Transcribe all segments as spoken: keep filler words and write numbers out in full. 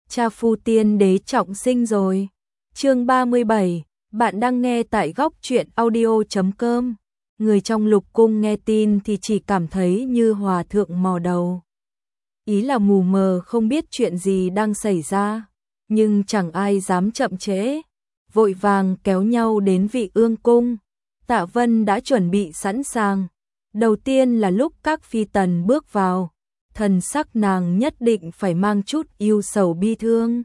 cha phu tiên đế trọng sinh rồi. Chương ba mươi bảy, bạn đang nghe tại góc truyện audio chấm com. Người trong lục cung nghe tin thì chỉ cảm thấy như hòa thượng mò đầu. Ý là mù mờ không biết chuyện gì đang xảy ra, nhưng chẳng ai dám chậm trễ, vội vàng kéo nhau đến Vị Ương cung. Tạ Vân đã chuẩn bị sẵn sàng. Đầu tiên là lúc các phi tần bước vào, thần sắc nàng nhất định phải mang chút ưu sầu bi thương.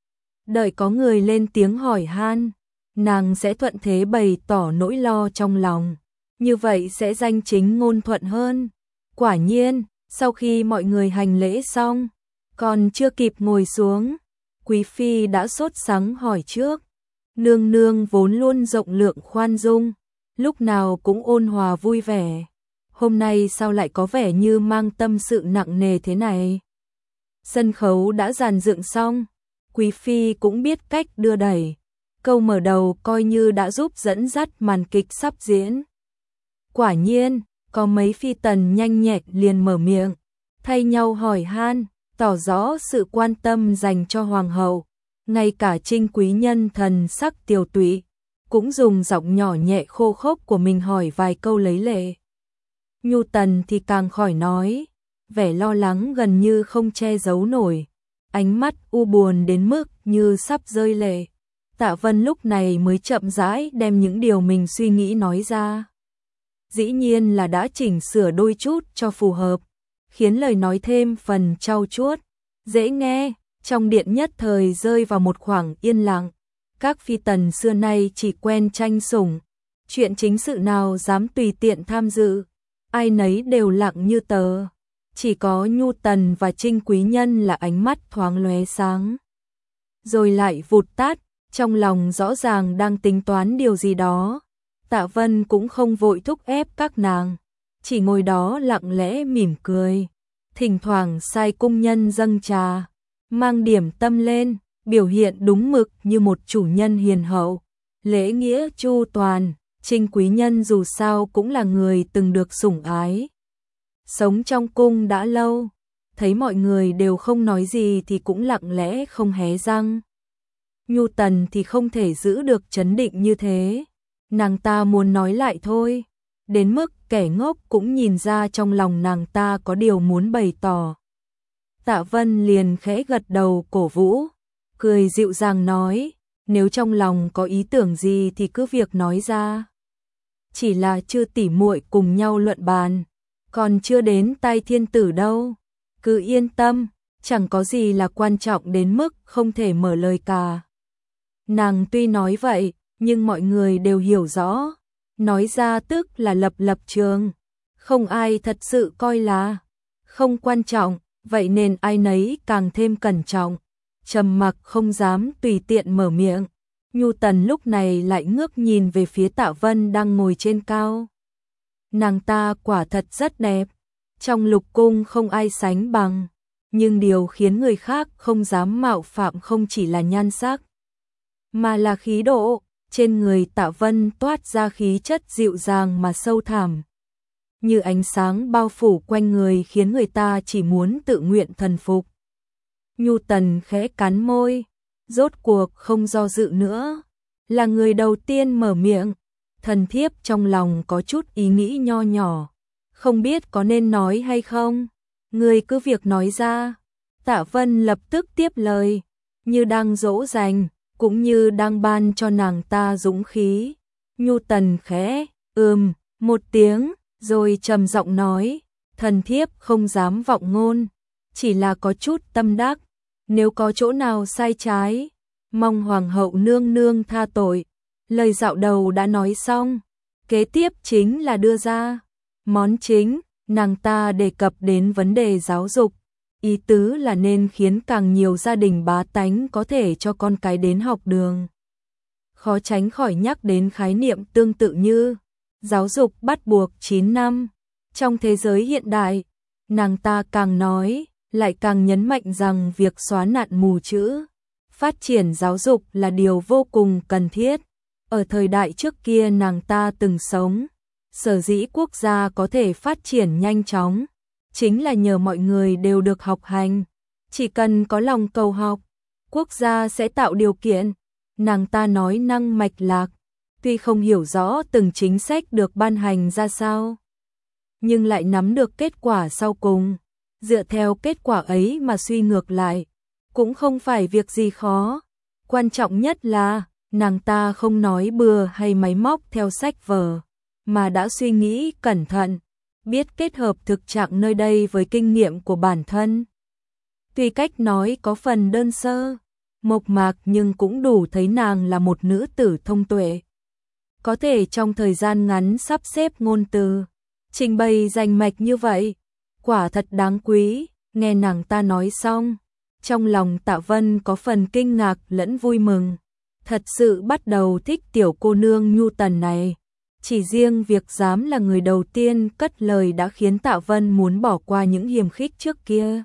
Đợi có người lên tiếng hỏi han, nàng sẽ thuận thế bày tỏ nỗi lo trong lòng, như vậy sẽ danh chính ngôn thuận hơn. Quả nhiên, sau khi mọi người hành lễ xong, còn chưa kịp ngồi xuống, quý phi đã sốt sắng hỏi trước. Nương nương vốn luôn rộng lượng khoan dung, lúc nào cũng ôn hòa vui vẻ, hôm nay sao lại có vẻ như mang tâm sự nặng nề thế này? Sân khấu đã dàn dựng xong, quý phi cũng biết cách đưa đẩy, câu mở đầu coi như đã giúp dẫn dắt màn kịch sắp diễn. Quả nhiên, có mấy phi tần nhanh nhẹn liền mở miệng, thay nhau hỏi han, tỏ rõ sự quan tâm dành cho hoàng hậu. Ngay cả Trinh quý nhân thần sắc tiều tụy, cũng dùng giọng nhỏ nhẹ khô khốc của mình hỏi vài câu lấy lệ. Nhu Tần thì càng khỏi nói, vẻ lo lắng gần như không che giấu nổi, ánh mắt u buồn đến mức như sắp rơi lệ. Tạ Vân lúc này mới chậm rãi đem những điều mình suy nghĩ nói ra. Dĩ nhiên là đã chỉnh sửa đôi chút cho phù hợp, khiến lời nói thêm phần trau chuốt, dễ nghe. Trong điện nhất thời rơi vào một khoảng yên lặng, các phi tần xưa nay chỉ quen tranh sủng, chuyện chính sự nào dám tùy tiện tham dự, ai nấy đều lặng như tờ, chỉ có Nhu Tần và Trinh quý nhân là ánh mắt thoáng lóe sáng, rồi lại vụt tắt, trong lòng rõ ràng đang tính toán điều gì đó. Tạ Vân cũng không vội thúc ép các nàng, chỉ ngồi đó lặng lẽ mỉm cười, thỉnh thoảng sai cung nhân dâng trà, mang điểm tâm lên, biểu hiện đúng mực như một chủ nhân hiền hậu, lễ nghĩa chu toàn. Trinh quý nhân dù sao cũng là người từng được sủng ái, sống trong cung đã lâu, thấy mọi người đều không nói gì thì cũng lặng lẽ không hé răng. Nhu Tần thì không thể giữ được trấn định như thế, nàng ta muốn nói lại thôi, đến mức kẻ ngốc cũng nhìn ra trong lòng nàng ta có điều muốn bày tỏ. Tạ Vân liền khẽ gật đầu cổ vũ, cười dịu dàng nói, nếu trong lòng có ý tưởng gì thì cứ việc nói ra. Chỉ là chưa tỉ muội cùng nhau luận bàn, còn chưa đến tai thiên tử đâu. Cứ yên tâm, chẳng có gì là quan trọng đến mức không thể mở lời cả. Nàng tuy nói vậy, nhưng mọi người đều hiểu rõ, nói ra tức là lập lập trường, không ai thật sự coi là không quan trọng. Vậy nên ai nấy càng thêm cẩn trọng, trầm mặc không dám tùy tiện mở miệng. Nhu Tần lúc này lại ngước nhìn về phía Tạ Vân đang ngồi trên cao. Nàng ta quả thật rất đẹp, trong lục cung không ai sánh bằng, nhưng điều khiến người khác không dám mạo phạm không chỉ là nhan sắc, mà là khí độ. Trên người Tạ Vân toát ra khí chất dịu dàng mà sâu thẳm, như ánh sáng bao phủ quanh người khiến người ta chỉ muốn tự nguyện thần phục. Nhu Tần khẽ cắn môi, rốt cuộc không do dự nữa, là người đầu tiên mở miệng. Thần thiếp trong lòng có chút ý nghĩ nho nhỏ, không biết có nên nói hay không, người cứ việc nói ra. Tạ Vân lập tức tiếp lời, như đang dỗ dành, cũng như đang ban cho nàng ta dũng khí. Nhu Tần khẽ ừm một tiếng, rồi trầm giọng nói, thần thiếp không dám vọng ngôn, chỉ là có chút tâm đắc, nếu có chỗ nào sai trái, mong hoàng hậu nương nương tha tội. Lời dạo đầu đã nói xong, kế tiếp chính là đưa ra món chính. Nàng ta đề cập đến vấn đề giáo dục, ý tứ là nên khiến càng nhiều gia đình bá tánh có thể cho con cái đến học đường. Khó tránh khỏi nhắc đến khái niệm tương tự như giáo dục bắt buộc chín năm. Trong thế giới hiện đại, nàng ta càng nói, lại càng nhấn mạnh rằng việc xóa nạn mù chữ, phát triển giáo dục là điều vô cùng cần thiết. Ở thời đại trước kia nàng ta từng sống, sở dĩ quốc gia có thể phát triển nhanh chóng, chính là nhờ mọi người đều được học hành, chỉ cần có lòng cầu học, quốc gia sẽ tạo điều kiện. Nàng ta nói năng mạch lạc, tuy không hiểu rõ từng chính sách được ban hành ra sao, nhưng lại nắm được kết quả sau cùng. Dựa theo kết quả ấy mà suy ngược lại, cũng không phải việc gì khó. Quan trọng nhất là, nàng ta không nói bừa hay máy móc theo sách vở, mà đã suy nghĩ cẩn thận, biết kết hợp thực trạng nơi đây với kinh nghiệm của bản thân. Tuy cách nói có phần đơn sơ, mộc mạc nhưng cũng đủ thấy nàng là một nữ tử thông tuệ. Có thể trong thời gian ngắn sắp xếp ngôn từ, trình bày rành mạch như vậy, quả thật đáng quý. Nghe nàng ta nói xong, trong lòng Tạ Vân có phần kinh ngạc lẫn vui mừng. Thật sự bắt đầu thích tiểu cô nương nhu tần này. Chỉ riêng việc dám là người đầu tiên cất lời đã khiến Tạ Vân muốn bỏ qua những hiềm khích trước kia.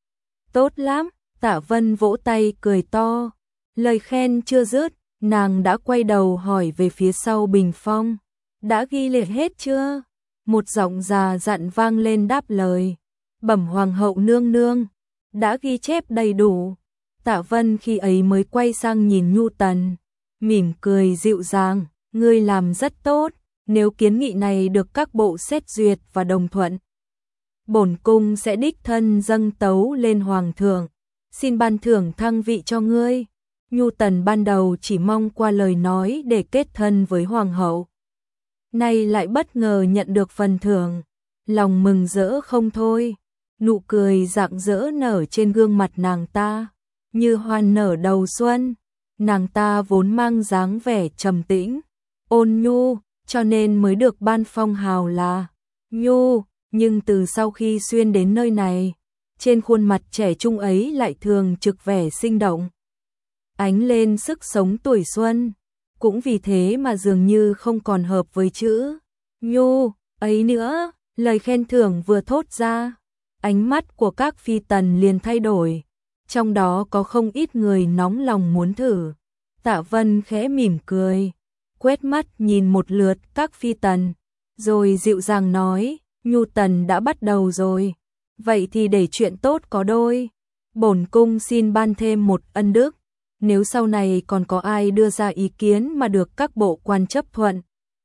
Tốt lắm, Tạ Vân vỗ tay cười to. Lời khen chưa dứt, nàng đã quay đầu hỏi về phía sau bình phong. Đã ghi liệt hết chưa? Một giọng già dặn vang lên đáp lời. Bẩm hoàng hậu nương nương, đã ghi chép đầy đủ. Tạ Vân khi ấy mới quay sang nhìn Nhu Tần, mỉm cười dịu dàng, ngươi làm rất tốt, nếu kiến nghị này được các bộ xét duyệt và đồng thuận, bổn cung sẽ đích thân dâng tấu lên hoàng thượng, xin ban thưởng thăng vị cho ngươi. Nhu Tần ban đầu chỉ mong qua lời nói để kết thân với hoàng hậu, nay lại bất ngờ nhận được phần thưởng, lòng mừng rỡ không thôi. Nụ cười rạng rỡ nở trên gương mặt nàng ta, như hoa nở đầu xuân. Nàng ta vốn mang dáng vẻ trầm tĩnh, ôn nhu, cho nên mới được ban phong hào là Nhu, nhưng từ sau khi xuyên đến nơi này, trên khuôn mặt trẻ trung ấy lại thường trực vẻ sinh động, ánh lên sức sống tuổi xuân. Cũng vì thế mà dường như không còn hợp với chữ Nhu ấy nữa. Lời khen thưởng vừa thốt ra, ánh mắt của các phi tần liền thay đổi, trong đó có không ít người nóng lòng muốn thử. Tạ Vân khẽ mỉm cười, quét mắt nhìn một lượt các phi tần, rồi dịu dàng nói, Nhu Tần đã bắt đầu rồi, vậy thì để chuyện tốt có đôi. Bổn cung xin ban thêm một ân đức, nếu sau này còn có ai đưa ra ý kiến mà được các bộ quan chấp thuận,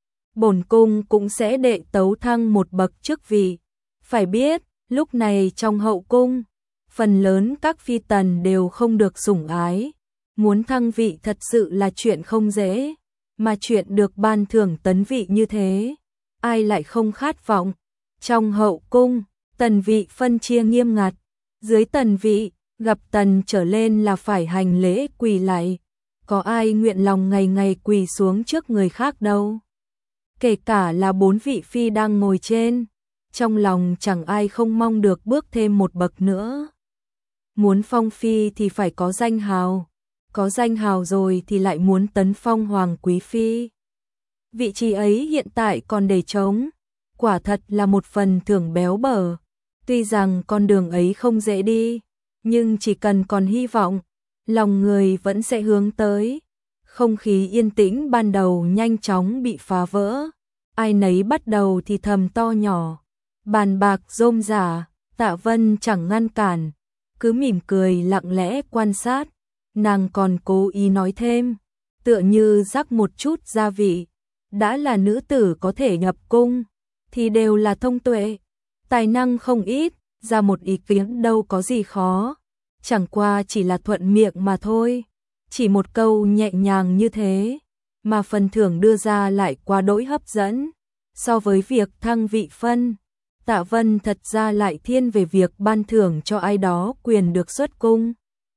bổn cung cũng sẽ đệ tấu thăng một bậc chức vị. Phải biết, lúc này trong hậu cung, phần lớn các phi tần đều không được sủng ái, muốn thăng vị thật sự là chuyện không dễ, mà chuyện được ban thưởng tấn vị như thế, ai lại không khát vọng. Trong hậu cung, tần vị phân chia nghiêm ngặt, dưới tần vị, gặp tần trở lên là phải hành lễ quỳ lạy, có ai nguyện lòng ngày ngày quỳ xuống trước người khác đâu. Kể cả là bốn vị phi đang ngồi trên, trong lòng chẳng ai không mong được bước thêm một bậc nữa. Muốn phong phi thì phải có danh hào, có danh hào rồi thì lại muốn tấn phong hoàng quý phi. Vị trí ấy hiện tại còn để trống, quả thật là một phần thưởng béo bở. Tuy rằng con đường ấy không dễ đi, nhưng chỉ cần còn hy vọng, lòng người vẫn sẽ hướng tới. Không khí yên tĩnh ban đầu nhanh chóng bị phá vỡ, ai nấy bắt đầu thì thầm to nhỏ, bàn bạc rôm rả. Tạ Vân chẳng ngăn cản, cứ mỉm cười lặng lẽ quan sát. Nàng còn cố ý nói thêm, tựa như rắc một chút gia vị, đã là nữ tử có thể nhập cung thì đều là thông tuệ, tài năng không ít, ra một ý kiến đâu có gì khó, chẳng qua chỉ là thuận miệng mà thôi. Chỉ một câu nhẹ nhàng như thế, mà phần thưởng đưa ra lại quá đỗi hấp dẫn. So với việc thăng vị phân, Tạ Vân thật ra lại thiên về việc ban thưởng cho ai đó quyền được xuất cung.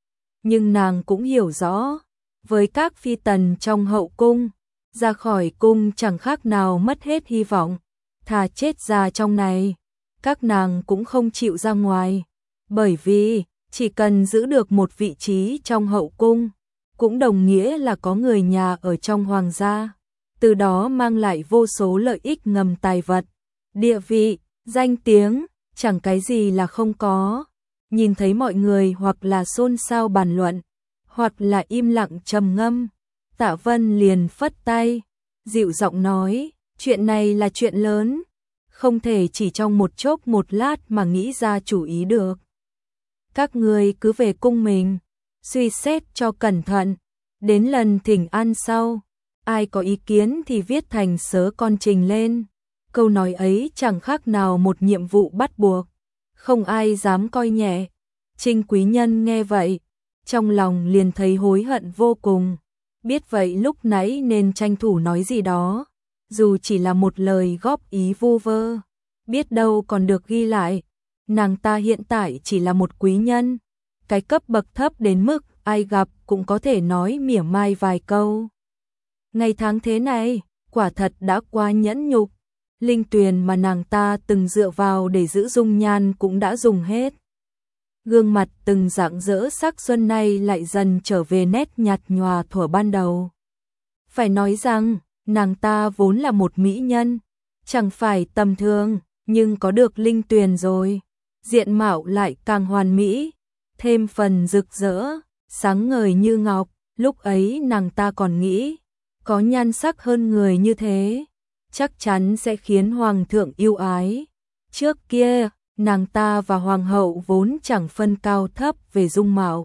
Nhưng nàng cũng hiểu rõ, với các phi tần trong hậu cung, ra khỏi cung chẳng khác nào mất hết hy vọng, thà chết ra trong này, các nàng cũng không chịu ra ngoài, bởi vì chỉ cần giữ được một vị trí trong hậu cung, cũng đồng nghĩa là có người nhà ở trong hoàng gia, từ đó mang lại vô số lợi ích ngầm tài vật, địa vị, danh tiếng, chẳng cái gì là không có. Nhìn thấy mọi người hoặc là xôn xao bàn luận, hoặc là im lặng trầm ngâm, Tạ Vân liền phất tay, dịu giọng nói, chuyện này là chuyện lớn, không thể chỉ trong một chốc một lát mà nghĩ ra chủ ý được. Các người cứ về cung mình, suy xét cho cẩn thận, đến lần thỉnh an sau, ai có ý kiến thì viết thành sớ con trình lên. Câu nói ấy chẳng khác nào một nhiệm vụ bắt buộc, không ai dám coi nhẹ. Trinh Quý Nhân nghe vậy, trong lòng liền thấy hối hận vô cùng, biết vậy lúc nãy nên tranh thủ nói gì đó, dù chỉ là một lời góp ý vu vơ, biết đâu còn được ghi lại. Nàng ta hiện tại chỉ là một quý nhân, cái cấp bậc thấp đến mức ai gặp cũng có thể nói mỉa mai vài câu. Ngày tháng thế này, quả thật đã quá nhẫn nhục, linh tuyền mà nàng ta từng dựa vào để giữ dung nhan cũng đã dùng hết. Gương mặt từng rạng rỡ sắc xuân nay lại dần trở về nét nhạt nhòa thuở ban đầu. Phải nói rằng, nàng ta vốn là một mỹ nhân, chẳng phải tầm thường, nhưng có được linh tuyền rồi, diện mạo lại càng hoàn mỹ, thêm phần rực rỡ, sáng ngời như ngọc. Lúc ấy nàng ta còn nghĩ, có nhan sắc hơn người như thế, chắc chắn sẽ khiến hoàng thượng yêu ái. Trước kia, nàng ta và hoàng hậu vốn chẳng phân cao thấp về dung mạo.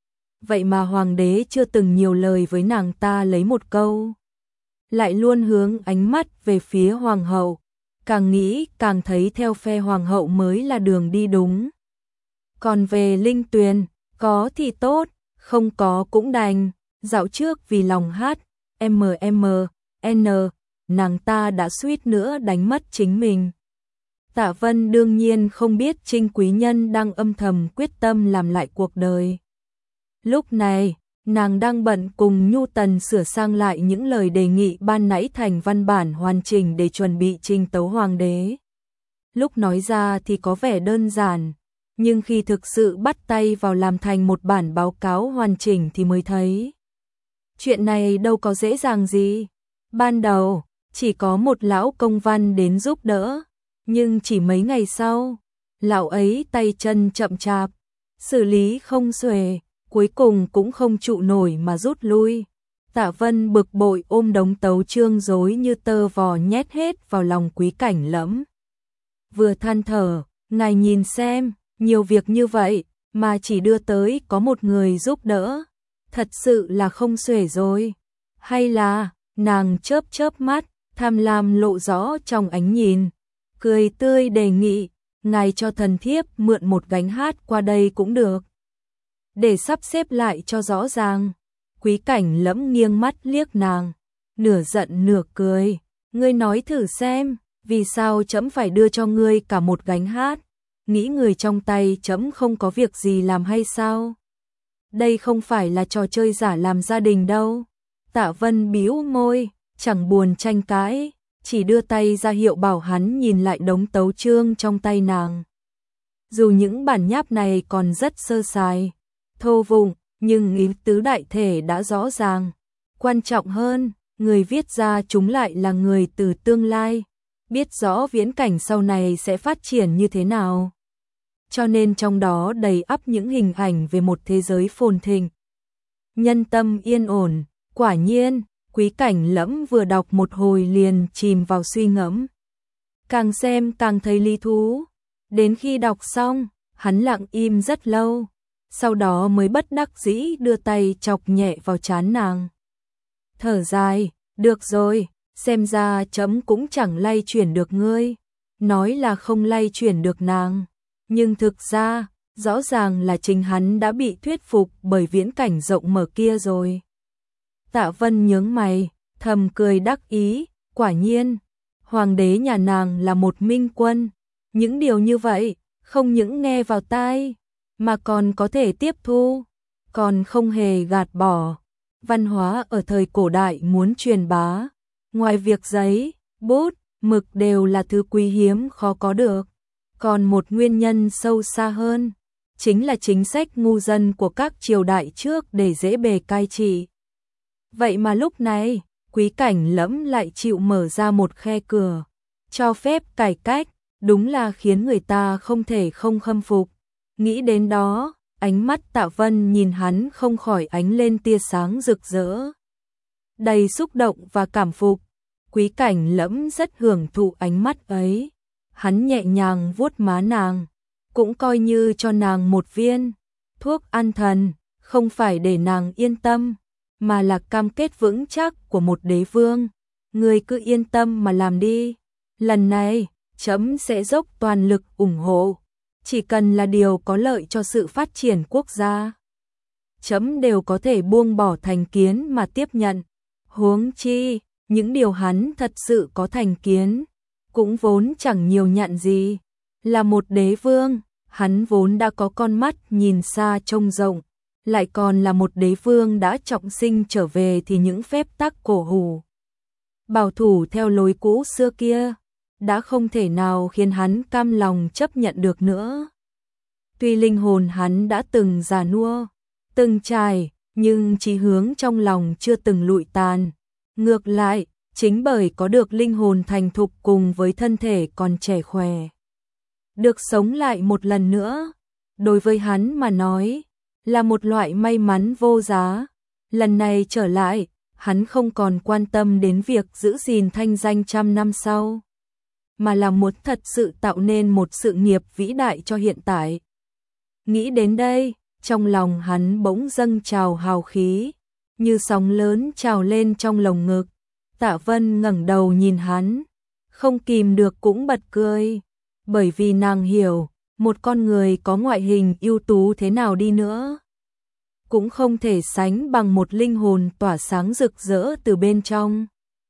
Vậy mà hoàng đế chưa từng nhiều lời với nàng ta lấy một câu, lại luôn hướng ánh mắt về phía hoàng hậu, càng nghĩ càng thấy theo phe hoàng hậu mới là đường đi đúng. Còn về linh tuyền, có thì tốt, không có cũng đành. Dạo trước vì lòng hát em em en, nàng ta đã suýt nữa đánh mất chính mình. Tạ Vân đương nhiên không biết Trinh Quý Nhân đang âm thầm quyết tâm làm lại cuộc đời. Lúc này, nàng đang bận cùng Nhu Tần sửa sang lại những lời đề nghị ban nãy thành văn bản hoàn chỉnh để chuẩn bị trình tấu hoàng đế. Lúc nói ra thì có vẻ đơn giản, nhưng khi thực sự bắt tay vào làm thành một bản báo cáo hoàn chỉnh thì mới thấy chuyện này đâu có dễ dàng gì. Ban đầu, chỉ có một lão công văn đến giúp đỡ, nhưng chỉ mấy ngày sau, lão ấy tay chân chậm chạp, xử lý không xuể, cuối cùng cũng không trụ nổi mà rút lui. Tạ Vân bực bội ôm đống tấu chương rối như tơ vò nhét hết vào lòng Quý Cảnh Lẫm. Vừa than thở, ngài nhìn xem, nhiều việc như vậy mà chỉ đưa tới có một người giúp đỡ, thật sự là không xuể rồi. Hay là, nàng chớp chớp mắt, tham lam lộ rõ trong ánh nhìn, cười tươi đề nghị, ngài cho thần thiếp mượn một gánh hát qua đây cũng được, để sắp xếp lại cho rõ ràng. Quý Cảnh Lẫm nghiêng mắt liếc nàng, nửa giận nửa cười, ngươi nói thử xem, vì sao trẫm phải đưa cho ngươi cả một gánh hát? Nghĩ người trong tay trẫm không có việc gì làm hay sao? Đây không phải là trò chơi giả làm gia đình đâu. Tạ Vân bĩu môi, chẳng buồn tranh cãi, chỉ đưa tay ra hiệu bảo hắn nhìn lại đống tấu chương trong tay nàng. Dù những bản nháp này còn rất sơ sài, thô vụng, nhưng ý tứ đại thể đã rõ ràng. Quan trọng hơn, người viết ra chúng lại là người từ tương lai, biết rõ viễn cảnh sau này sẽ phát triển như thế nào. Cho nên trong đó đầy ắp những hình ảnh về một thế giới phồn thịnh, nhân tâm yên ổn. Quả nhiên, Quý Cảnh Lẫm vừa đọc một hồi liền chìm vào suy ngẫm. Càng xem càng thấy lý thú. Đến khi đọc xong, hắn lặng im rất lâu, sau đó mới bất đắc dĩ đưa tay chọc nhẹ vào trán nàng. Thở dài, được rồi, xem ra trẫm cũng chẳng lay chuyển được ngươi. Nói là không lay chuyển được nàng, nhưng thực ra, rõ ràng là chính hắn đã bị thuyết phục bởi viễn cảnh rộng mở kia rồi. Tạ Vân nhướng mày, thầm cười đắc ý, quả nhiên, hoàng đế nhà nàng là một minh quân. Những điều như vậy, không những nghe vào tai, mà còn có thể tiếp thu, còn không hề gạt bỏ. Văn hóa ở thời cổ đại muốn truyền bá, ngoài việc giấy, bút, mực đều là thứ quý hiếm khó có được. Còn một nguyên nhân sâu xa hơn, chính là chính sách ngu dân của các triều đại trước để dễ bề cai trị. Vậy mà lúc này, Quý Cảnh Lẫm lại chịu mở ra một khe cửa, cho phép cải cách, đúng là khiến người ta không thể không khâm phục. Nghĩ đến đó, ánh mắt Tạ Vân nhìn hắn không khỏi ánh lên tia sáng rực rỡ, đầy xúc động và cảm phục. Quý Cảnh Lẫm rất hưởng thụ ánh mắt ấy, hắn nhẹ nhàng vuốt má nàng, cũng coi như cho nàng một viên thuốc an thần. không phải để nàng yên tâm, mà là cam kết vững chắc của một đế vương. Ngươi cứ yên tâm mà làm đi. Lần này, trẫm sẽ dốc toàn lực ủng hộ. Chỉ cần là điều có lợi cho sự phát triển quốc gia, trẫm đều có thể buông bỏ thành kiến mà tiếp nhận. Huống chi, những điều hắn thật sự có thành kiến, cũng vốn chẳng nhiều nhận gì. Là một đế vương, hắn vốn đã có con mắt nhìn xa trông rộng, lại còn là một đế vương đã trọng sinh trở về thì những phép tắc cổ hủ, bảo thủ theo lối cũ xưa kia, đã không thể nào khiến hắn cam lòng chấp nhận được nữa. Tuy linh hồn hắn đã từng già nua, từng trải, nhưng chí hướng trong lòng chưa từng lụi tàn. Ngược lại, chính bởi có được linh hồn thành thục cùng với thân thể còn trẻ khỏe, được sống lại một lần nữa, đối với hắn mà nói, là một loại may mắn vô giá. Lần này trở lại, hắn không còn quan tâm đến việc giữ gìn thanh danh trăm năm sau, mà là muốn thật sự tạo nên một sự nghiệp vĩ đại cho hiện tại. Nghĩ đến đây, trong lòng hắn bỗng dâng trào hào khí, như sóng lớn trào lên trong lồng ngực. Tạ Vân ngẩng đầu nhìn hắn, không kìm được cũng bật cười, bởi vì nàng hiểu, một con người có ngoại hình ưu tú thế nào đi nữa, cũng không thể sánh bằng một linh hồn tỏa sáng rực rỡ từ bên trong.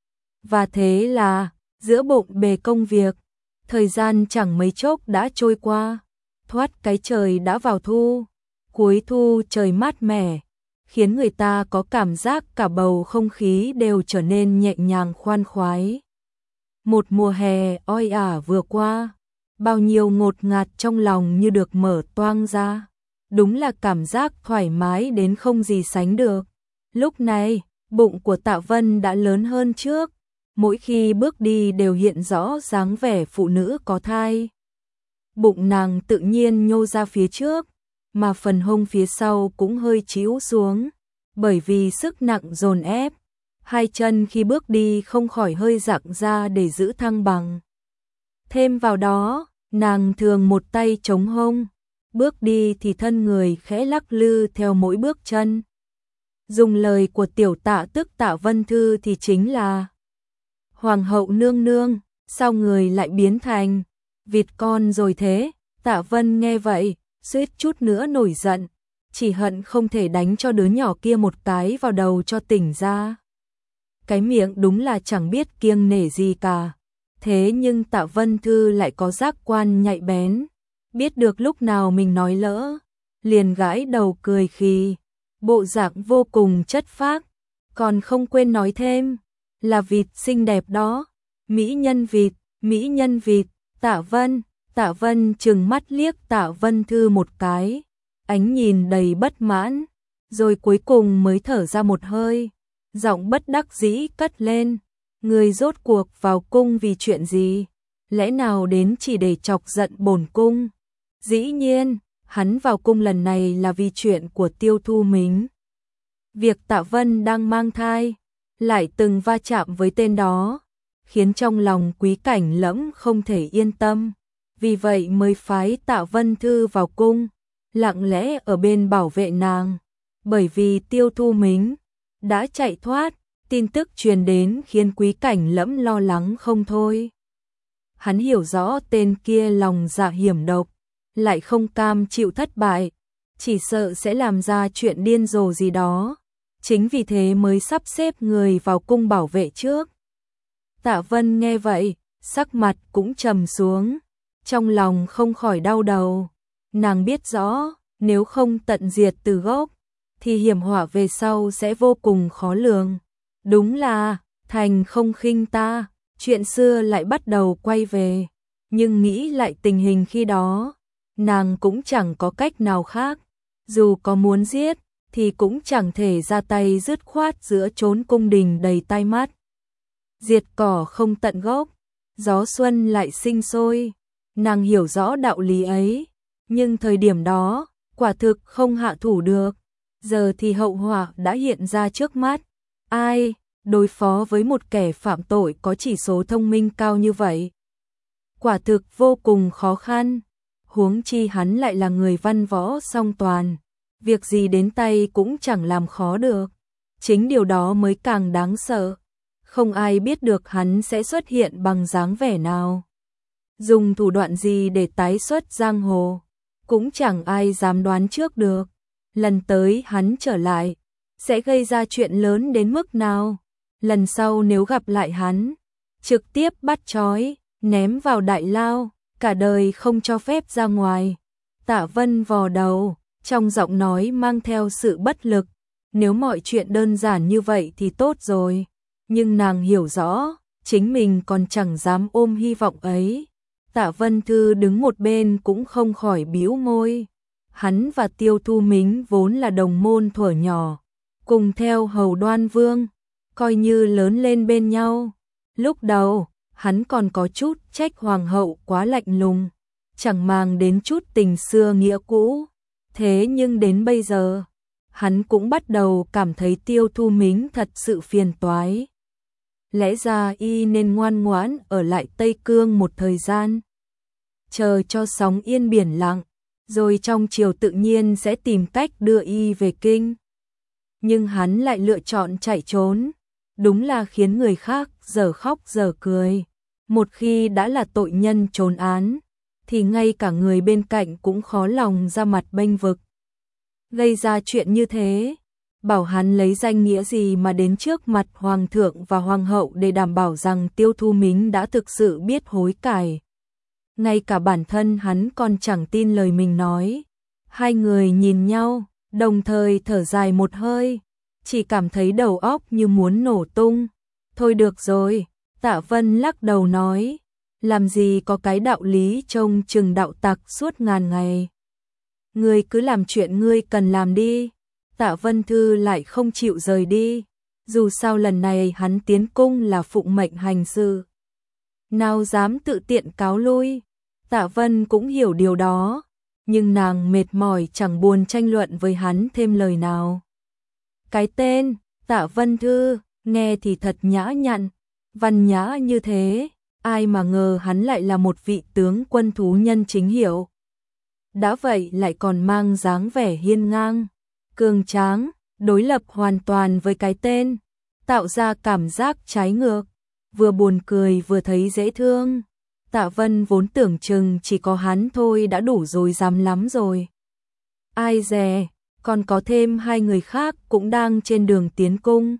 Và thế là, giữa bộn bề công việc, thời gian chẳng mấy chốc đã trôi qua, thoát cái trời đã vào thu. Cuối thu trời mát mẻ, khiến người ta có cảm giác cả bầu không khí đều trở nên nhẹ nhàng khoan khoái. Một mùa hè oi ả vừa qua, bao nhiêu ngột ngạt trong lòng như được mở toang ra. Đúng là cảm giác thoải mái đến không gì sánh được. Lúc này, bụng của Tạ Vân đã lớn hơn trước, mỗi khi bước đi đều hiện rõ dáng vẻ phụ nữ có thai. Bụng nàng tự nhiên nhô ra phía trước, mà phần hông phía sau cũng hơi chíu xuống, bởi vì sức nặng dồn ép, hai chân khi bước đi không khỏi hơi dặng ra để giữ thăng bằng. Thêm vào đó, nàng thường một tay chống hông, bước đi thì thân người khẽ lắc lư theo mỗi bước chân. Dùng lời của tiểu Tạ tức Tạ Vân Thư thì chính là: Hoàng hậu nương nương, sao người lại biến thành vịt con rồi thế? Tạ Vân nghe vậy, suýt chút nữa nổi giận, chỉ hận không thể đánh cho đứa nhỏ kia một cái vào đầu cho tỉnh ra. Cái miệng đúng là chẳng biết kiêng nể gì cả. Thế nhưng Tạ Vân Thư lại có giác quan nhạy bén, biết được lúc nào mình nói lỡ, liền gãi đầu cười khì, bộ dạng vô cùng chất phác, còn không quên nói thêm, là vịt xinh đẹp đó, mỹ nhân vịt, mỹ nhân vịt. Tạ Vân, Tạ Vân trừng mắt liếc Tạ Vân Thư một cái, ánh nhìn đầy bất mãn, rồi cuối cùng mới thở ra một hơi, giọng bất đắc dĩ cất lên: Người rốt cuộc vào cung vì chuyện gì? Lẽ nào đến chỉ để chọc giận bổn cung? Dĩ nhiên, hắn vào cung lần này là vì chuyện của Tiêu Thu Mính. Việc Tạ Vân đang mang thai, lại từng va chạm với tên đó, khiến trong lòng Quý Cảnh Lẫm không thể yên tâm, vì vậy mới phái Tạ Vân Thư vào cung, lặng lẽ ở bên bảo vệ nàng, bởi vì Tiêu Thu Mính đã chạy thoát. Tin tức truyền đến khiến Quý Cảnh Lẫm lo lắng không thôi. Hắn hiểu rõ tên kia lòng dạ hiểm độc, lại không cam chịu thất bại, chỉ sợ sẽ làm ra chuyện điên rồ gì đó. Chính vì thế mới sắp xếp người vào cung bảo vệ trước. Tạ Vân nghe vậy, sắc mặt cũng trầm xuống, trong lòng không khỏi đau đầu. Nàng biết rõ, nếu không tận diệt từ gốc, thì hiểm họa về sau sẽ vô cùng khó lường. Đúng là, thành không khinh ta, chuyện xưa lại bắt đầu quay về, nhưng nghĩ lại tình hình khi đó, nàng cũng chẳng có cách nào khác, dù có muốn giết, thì cũng chẳng thể ra tay dứt khoát giữa chốn cung đình đầy tai mắt. Diệt cỏ không tận gốc, gió xuân lại sinh sôi, nàng hiểu rõ đạo lý ấy, nhưng thời điểm đó, quả thực không hạ thủ được, giờ thì hậu họa đã hiện ra trước mắt. Ai đối phó với một kẻ phạm tội có chỉ số thông minh cao như vậy? Quả thực vô cùng khó khăn, huống chi hắn lại là người văn võ song toàn, việc gì đến tay cũng chẳng làm khó được. Chính điều đó mới càng đáng sợ. Không ai biết được hắn sẽ xuất hiện bằng dáng vẻ nào, dùng thủ đoạn gì để tái xuất giang hồ, cũng chẳng ai dám đoán trước được. Lần tới hắn trở lại, sẽ gây ra chuyện lớn đến mức nào. Lần sau nếu gặp lại hắn, trực tiếp bắt trói, ném vào đại lao, cả đời không cho phép ra ngoài. Tạ Vân vò đầu, trong giọng nói mang theo sự bất lực. Nếu mọi chuyện đơn giản như vậy thì tốt rồi, nhưng nàng hiểu rõ, chính mình còn chẳng dám ôm hy vọng ấy. Tạ Vân Thư đứng một bên cũng không khỏi bĩu môi. Hắn và Tiêu Thu Mính vốn là đồng môn thuở nhỏ, cùng theo hầu Đoan Vương, coi như lớn lên bên nhau. Lúc đầu, hắn còn có chút trách hoàng hậu quá lạnh lùng, chẳng màng đến chút tình xưa nghĩa cũ. Thế nhưng đến bây giờ, hắn cũng bắt đầu cảm thấy Tiêu Thu Mính thật sự phiền toái. Lẽ ra y nên ngoan ngoãn ở lại Tây Cương một thời gian, chờ cho sóng yên biển lặng, rồi trong chiều tự nhiên sẽ tìm cách đưa y về kinh. Nhưng hắn lại lựa chọn chạy trốn, đúng là khiến người khác giờ khóc giờ cười. Một khi đã là tội nhân trốn án, thì ngay cả người bên cạnh cũng khó lòng ra mặt bênh vực. Gây ra chuyện như thế, bảo hắn lấy danh nghĩa gì mà đến trước mặt hoàng thượng và hoàng hậu để đảm bảo rằng Tiêu Thu Mính đã thực sự biết hối cải. Ngay cả bản thân hắn còn chẳng tin lời mình nói. Hai người nhìn nhau, đồng thời thở dài một hơi, chỉ cảm thấy đầu óc như muốn nổ tung. Thôi được rồi, Tạ Vân lắc đầu nói, làm gì có cái đạo lý trông chừng đạo tặc suốt ngàn ngày. Ngươi cứ làm chuyện ngươi cần làm đi. Tạ Vân Thư lại không chịu rời đi, dù sao lần này hắn tiến cung là phụng mệnh hành sự, nào dám tự tiện cáo lui. Tạ Vân cũng hiểu điều đó, nhưng nàng mệt mỏi chẳng buồn tranh luận với hắn thêm lời nào. Cái tên Tạ Vân Thư nghe thì thật nhã nhặn, văn nhã như thế, ai mà ngờ hắn lại là một vị tướng quân thú nhân chính hiệu. Đã vậy lại còn mang dáng vẻ hiên ngang, cường tráng, đối lập hoàn toàn với cái tên, tạo ra cảm giác trái ngược, vừa buồn cười vừa thấy dễ thương. Tạ Vân vốn tưởng chừng chỉ có hắn thôi đã đủ rồi dám lắm rồi. Ai dè, còn có thêm hai người khác cũng đang trên đường tiến cung.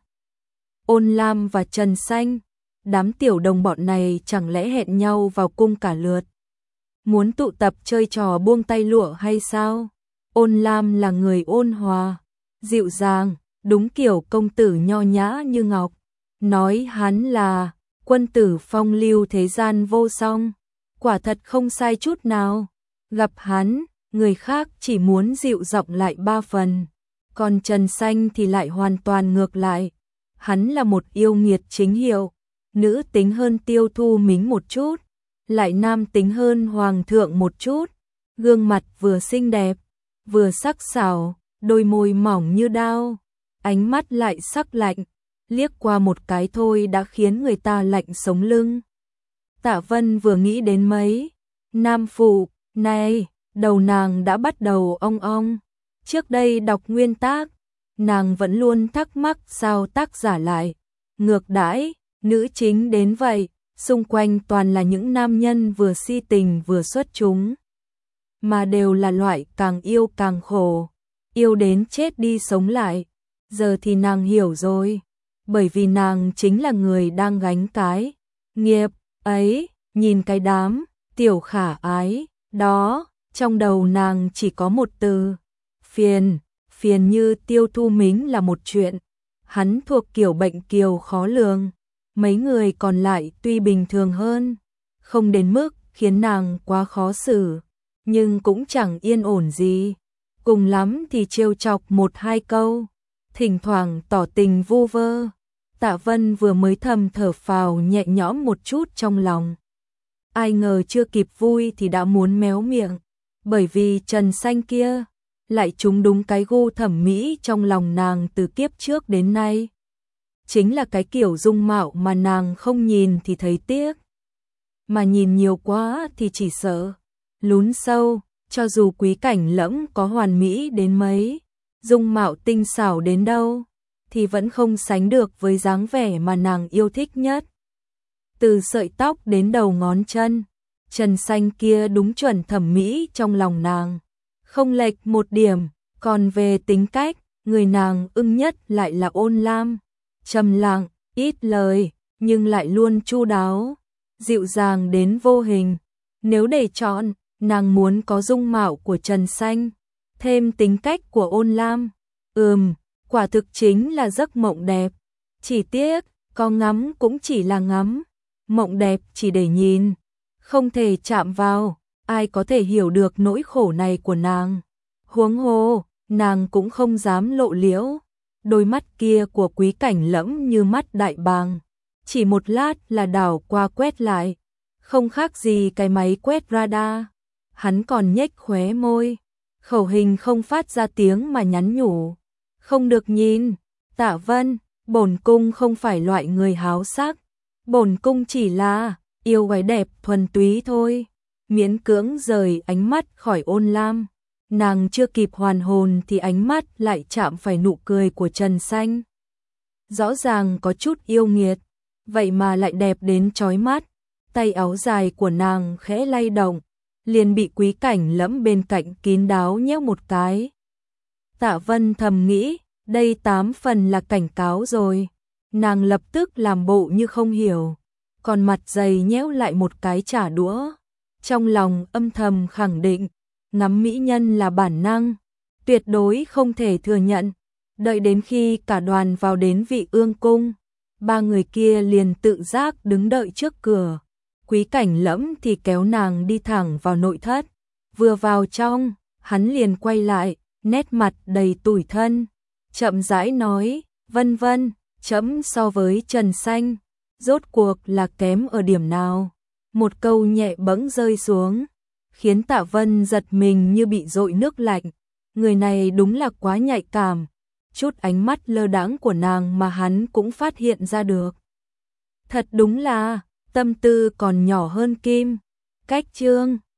Ôn Lam và Trần Xanh, đám tiểu đồng bọn này chẳng lẽ hẹn nhau vào cung cả lượt. Muốn tụ tập chơi trò buông tay lụa hay sao? Ôn Lam là người ôn hòa, dịu dàng, đúng kiểu công tử nho nhã như ngọc. Nói hắn là quân tử phong lưu thế gian vô song, quả thật không sai chút nào. Gặp hắn, người khác chỉ muốn dịu giọng lại ba phần, còn Trần Xanh thì lại hoàn toàn ngược lại. Hắn là một yêu nghiệt chính hiệu, nữ tính hơn Tiêu Thu Mính một chút, lại nam tính hơn hoàng thượng một chút, gương mặt vừa xinh đẹp, vừa sắc sảo, đôi môi mỏng như đao, ánh mắt lại sắc lạnh, liếc qua một cái thôi đã khiến người ta lạnh sống lưng. Tạ Vân vừa nghĩ đến mấy nam phụ này, đầu nàng đã bắt đầu ong ong. Trước đây đọc nguyên tác, nàng vẫn luôn thắc mắc sao tác giả lại ngược đãi nữ chính đến vậy, xung quanh toàn là những nam nhân vừa si tình vừa xuất chúng, mà đều là loại càng yêu càng khổ, yêu đến chết đi sống lại. Giờ thì nàng hiểu rồi, bởi vì nàng chính là người đang gánh cái nghiệp ấy. Nhìn cái đám tiểu khả ái đó, trong đầu nàng chỉ có một từ: phiền. Phiền như Tiêu Thu Mính là một chuyện, hắn thuộc kiểu bệnh kiều khó lường. Mấy người còn lại tuy bình thường hơn, không đến mức khiến nàng quá khó xử, nhưng cũng chẳng yên ổn gì. Cùng lắm thì trêu chọc một hai câu, thỉnh thoảng tỏ tình vu vơ. Tạ Vân vừa mới thầm thở phào nhẹ nhõm một chút trong lòng, ai ngờ chưa kịp vui thì đã muốn méo miệng, bởi vì Trần Xanh kia lại trúng đúng cái gu thẩm mỹ trong lòng nàng từ kiếp trước đến nay. Chính là cái kiểu dung mạo mà nàng không nhìn thì thấy tiếc, mà nhìn nhiều quá thì chỉ sợ lún sâu. Cho dù Quý Cảnh Lẫm có hoàn mỹ đến mấy, dung mạo tinh xảo đến đâu thì vẫn không sánh được với dáng vẻ mà nàng yêu thích nhất. Từ sợi tóc đến đầu ngón chân, Trần Xanh kia đúng chuẩn thẩm mỹ trong lòng nàng, không lệch một điểm. Còn về tính cách, người nàng ưng nhất lại là Ôn Lam, trầm lặng, ít lời, nhưng lại luôn chu đáo, dịu dàng đến vô hình. Nếu để chọn, nàng muốn có dung mạo của Trần Xanh, thêm tính cách của Ôn Lam. Ừm, quả thực chính là giấc mộng đẹp. Chỉ tiếc, có ngắm cũng chỉ là ngắm, mộng đẹp chỉ để nhìn, không thể chạm vào. Ai có thể hiểu được nỗi khổ này của nàng. Huống hồ, nàng cũng không dám lộ liễu. Đôi mắt kia của Quý Cảnh Lẫm như mắt đại bàng, chỉ một lát là đảo qua quét lại, không khác gì cái máy quét radar. Hắn còn nhếch khóe môi, khẩu hình không phát ra tiếng mà nhắn nhủ, không được nhìn. Tạ Vân, bổn cung không phải loại người háo sắc, bổn cung chỉ là yêu gái đẹp thuần túy thôi. Miễn cưỡng rời ánh mắt khỏi Ôn Lam, nàng chưa kịp hoàn hồn thì ánh mắt lại chạm phải nụ cười của Trần Xanh. Rõ ràng có chút yêu nghiệt, vậy mà lại đẹp đến chói mắt. Tay áo dài của nàng khẽ lay động, liền bị Quý Cảnh Lẫm bên cạnh kín đáo nhéo một cái. Tạ Vân thầm nghĩ, đây tám phần là cảnh cáo rồi. Nàng lập tức làm bộ như không hiểu, còn mặt dày nhéo lại một cái trả đũa. Trong lòng âm thầm khẳng định, ngắm mỹ nhân là bản năng, tuyệt đối không thể thừa nhận. Đợi đến khi cả đoàn vào đến Vị Ương cung, ba người kia liền tự giác đứng đợi trước cửa. Quý Cảnh Lẫm thì kéo nàng đi thẳng vào nội thất. Vừa vào trong, hắn liền quay lại, nét mặt đầy tủi thân, chậm rãi nói, Vân Vân, chấm so với Trần Xanh, rốt cuộc là kém ở điểm nào? Một câu nhẹ bẫng rơi xuống, khiến Tạ Vân giật mình như bị dội nước lạnh. Người này đúng là quá nhạy cảm, chút ánh mắt lơ đãng của nàng mà hắn cũng phát hiện ra được. Thật đúng là, tâm tư còn nhỏ hơn kim. Cách chương